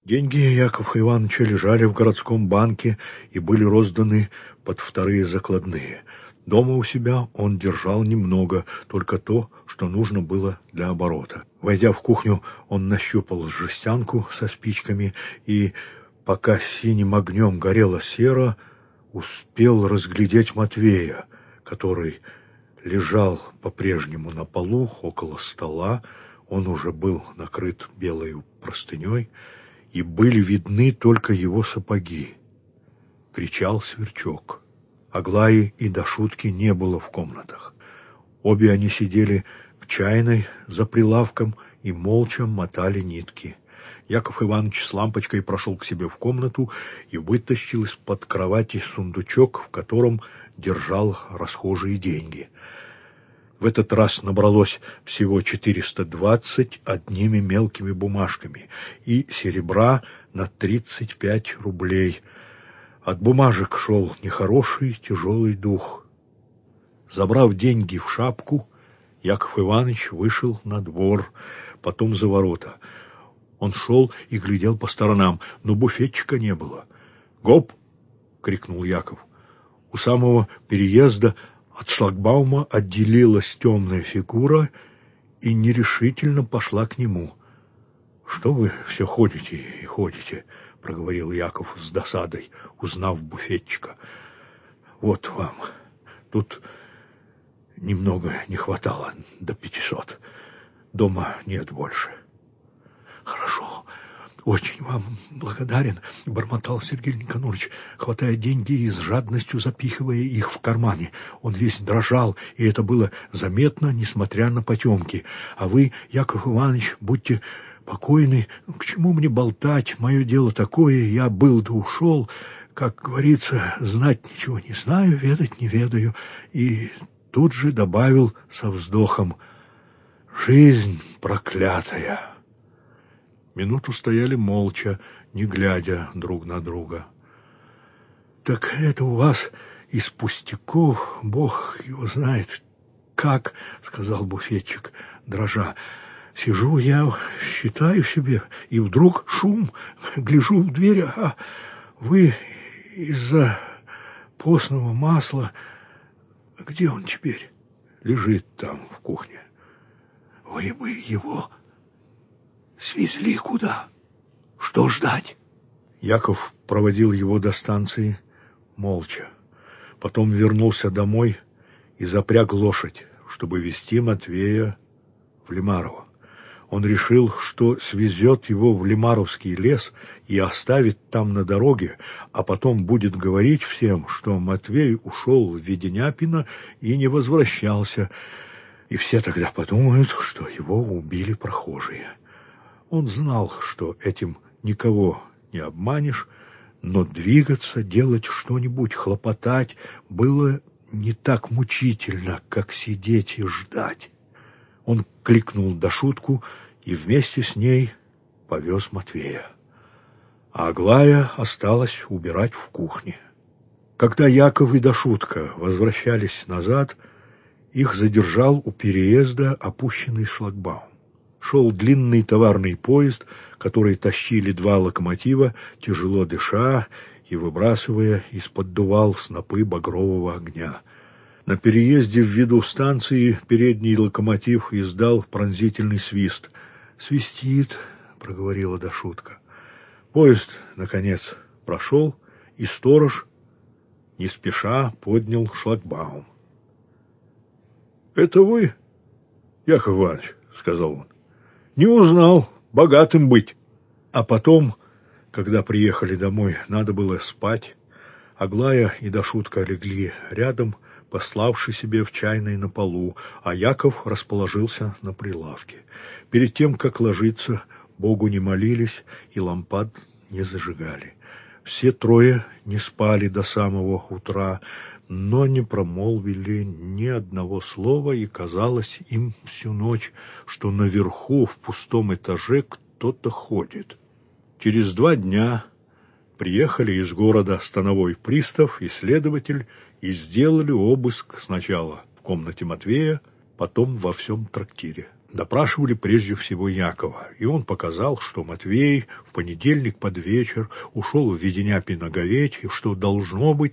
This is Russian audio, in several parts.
Деньги Якова Ивановича лежали в городском банке и были розданы под вторые закладные. Дома у себя он держал немного, только то, что нужно было для оборота. Войдя в кухню, он нащупал жестянку со спичками и, пока синим огнем горела сера, успел разглядеть Матвея, который лежал по-прежнему на полу около стола. Он уже был накрыт белой простыней, и были видны только его сапоги. Кричал Сверчок. Аглаи и Дашутки не было в комнатах. Обе они сидели в чайной за прилавком и молча мотали нитки. Яков Иванович с лампочкой прошел к себе в комнату и вытащил из-под кровати сундучок, в котором держал расхожие деньги. В этот раз набралось всего 420 одними мелкими бумажками и серебра на 35 рублей. От бумажек шел нехороший тяжелый дух. Забрав деньги в шапку, Яков Иванович вышел на двор, потом за ворота. Он шел и глядел по сторонам, но буфетчика не было. «Гоп!» — крикнул Яков. У самого переезда от шлагбаума отделилась темная фигура и нерешительно пошла к нему. «Что вы все ходите и ходите?» — проговорил Яков с досадой, узнав буфетчика. «Вот вам. Тут немного не хватало до 500. Дома нет больше». «Хорошо. Очень вам благодарен», — бормотал Сергей Никонорович, хватая деньги и с жадностью запихивая их в кармане. Он весь дрожал, и это было заметно, несмотря на потемки. «А вы, Яков Иванович, будьте покойны. К чему мне болтать? Мое дело такое, я был да ушел. Как говорится, знать ничего не знаю, ведать не ведаю». И тут же добавил со вздохом: «Жизнь проклятая». Минуту стояли молча, не глядя друг на друга. «Так это у вас из пустяков, Бог его знает как», — сказал буфетчик, дрожа. «Сижу я, считаю себе, и вдруг шум, гляжу в дверь, а вы из-за постного масла. Где он теперь?» «Лежит там, в кухне». «Вы бы его свезли куда? Что ждать?» Яков проводил его до станции молча. Потом вернулся домой и запряг лошадь, чтобы везти Матвея в Лимарово. Он решил, что свезет его в Лимаровский лес и оставит там на дороге, а потом будет говорить всем, что Матвей ушел в Веденяпино и не возвращался, и все тогда подумают, что его убили прохожие. Он знал, что этим никого не обманешь, но двигаться, делать что-нибудь, хлопотать было не так мучительно, как сидеть и ждать. Он кликнул Дашутку и вместе с ней повез Матвея. А Аглая осталась убирать в кухне. Когда Яков и Дашутка возвращались назад, их задержал у переезда опущенный шлагбаум. Шел длинный товарный поезд, который тащили два локомотива, тяжело дыша и выбрасывая из-под дувал снопы багрового огня. На переезде в виду станции передний локомотив издал пронзительный свист. «Свистит», — проговорила Дашутка. Поезд, наконец, прошел, и сторож не спеша поднял шлагбаум. «Это вы, Яков Иванович?» — сказал он. «Не узнал, богатым быть». А потом, когда приехали домой, надо было спать. Аглая и Дашутка легли рядом, пославши себе в чайной на полу, а Яков расположился на прилавке. Перед тем, как ложиться, Богу не молились и лампад не зажигали. Все трое не спали до самого утра, но не промолвили ни одного слова, и казалось им всю ночь, что наверху в пустом этаже кто-то ходит. Через 2 дня приехали из города становой пристав и следователь и сделали обыск сначала в комнате Матвея, потом во всем трактире. Допрашивали прежде всего Якова, и он показал, что Матвей в понедельник под вечер ушел в Веденяпино-Говеть, и что, должно быть,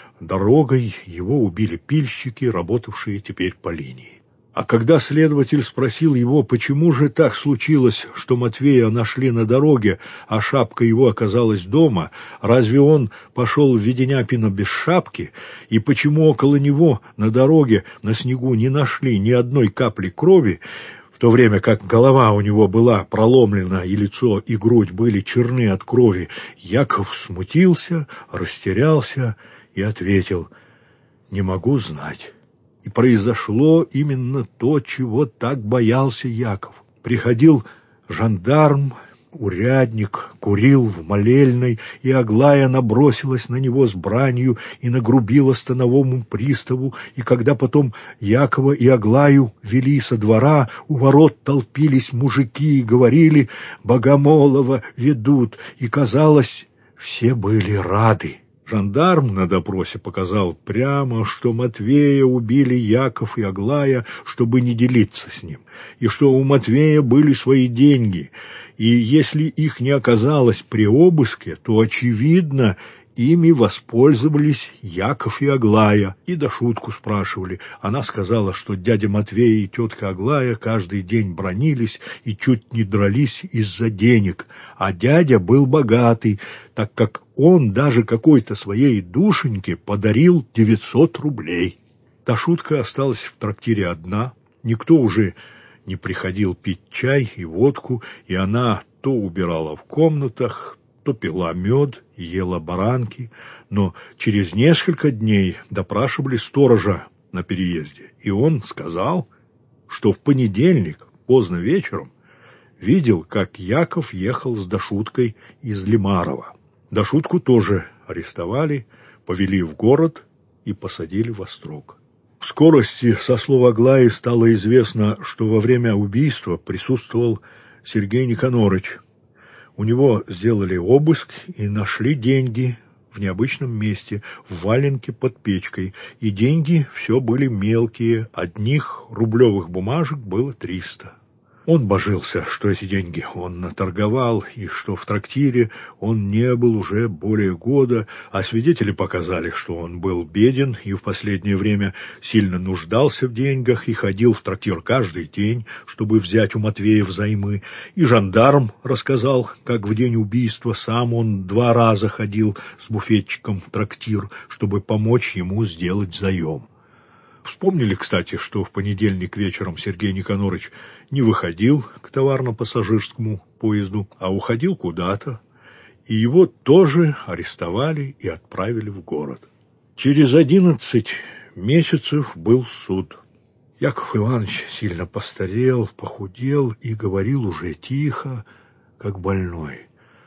дорогой его убили пильщики, работавшие теперь по линии. А когда следователь спросил его, почему же так случилось, что Матвея нашли на дороге, а шапка его оказалась дома, разве он пошел в Веденяпино без шапки, и почему около него на дороге на снегу не нашли ни одной капли крови, в то время как голова у него была проломлена, и лицо, и грудь были черны от крови, Яков смутился, растерялся и ответил: «Не могу знать». И произошло именно то, чего так боялся Яков. Приходил жандарм, урядник, курил в молельной, и Аглая набросилась на него с бранью и нагрубила становому приставу, и когда потом Якова и Аглаю вели со двора, у ворот толпились мужики и говорили: «Богомолова ведут», и, казалось, все были рады. Жандарм на допросе показал прямо, что Матвея убили Яков и Аглая, чтобы не делиться с ним, и что у Матвея были свои деньги, и если их не оказалось при обыске, то, очевидно, ими воспользовались Яков и Аглая, и Дашутку спрашивали. Она сказала, что дядя Матвей и тетка Аглая каждый день бранились и чуть не дрались из-за денег, а дядя был богатый, так как он даже какой-то своей душеньке подарил 900 рублей. Дашутка осталась в трактире одна, никто уже не приходил пить чай и водку, и она то убирала в комнатах, то пила мед, ела баранки, но через несколько дней допрашивали сторожа на переезде, и он сказал, что в понедельник поздно вечером видел, как Яков ехал с Дашуткой из Лимарова. Дашутку тоже арестовали, повели в город и посадили в острог. В скорости, со слов Аглаи, стало известно, что во время убийства присутствовал Сергей Никонорыч. У него сделали обыск и нашли деньги в необычном месте, в валенке под печкой, и деньги все были мелкие, одних рублевых бумажек было 300. Он божился, что эти деньги он наторговал, и что в трактире он не был уже более года, а свидетели показали, что он был беден и в последнее время сильно нуждался в деньгах и ходил в трактир каждый день, чтобы взять у Матвея взаймы, и жандарм рассказал, как в день убийства сам он 2 раза ходил с буфетчиком в трактир, чтобы помочь ему сделать заем. Вспомнили, кстати, что в понедельник вечером Сергей Никонорыч не выходил к товарно-пассажирскому поезду, а уходил куда-то, и его тоже арестовали и отправили в город. Через 11 месяцев был суд. Яков Иванович сильно постарел, похудел и говорил уже тихо, как больной.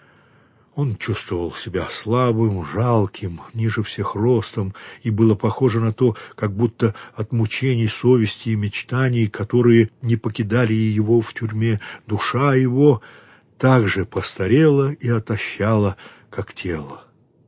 Он чувствовал себя слабым, жалким, ниже всех ростом, и было похоже на то, как будто от мучений совести и мечтаний, которые не покидали его в тюрьме, душа его также постарела и отощала, как тело.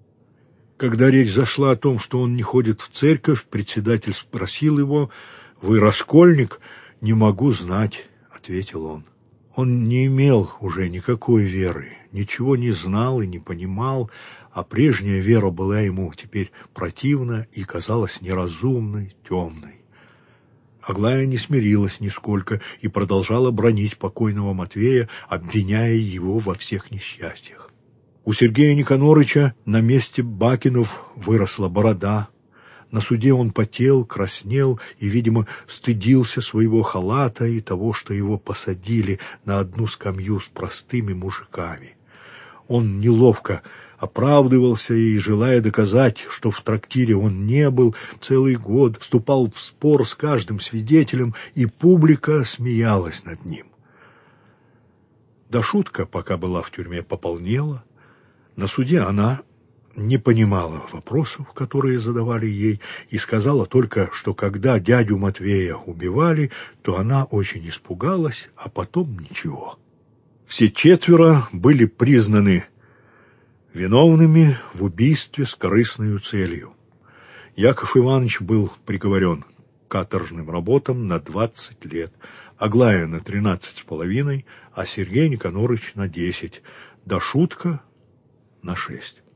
Когда речь зашла о том, что он не ходит в церковь, председатель спросил его: «Вы раскольник?» «Не могу знать», — ответил он. Он не имел уже никакой веры, ничего не знал и не понимал, а прежняя вера была ему теперь противна и казалась неразумной, темной. Аглая не смирилась нисколько и продолжала бранить покойного Матвея, обвиняя его во всех несчастьях. У Сергея Никонорыча на месте Бакинов выросла борода. На суде он потел, краснел и, видимо, стыдился своего халата и того, что его посадили на одну скамью с простыми мужиками. Он неловко оправдывался и, желая доказать, что в трактире он не был, целый год вступал в спор с каждым свидетелем, и публика смеялась над ним. Дашутка, пока была в тюрьме, пополнела. На суде она не понимала вопросов, которые задавали ей, и сказала только, что когда дядю Матвея убивали, то она очень испугалась, а потом ничего. Все 4 были признаны виновными в убийстве с корыстной целью. Яков Иванович был приговорен к каторжным работам на 20 лет, Аглая на 13,5, а Сергей Никонорович на 10, да Шутка на 6.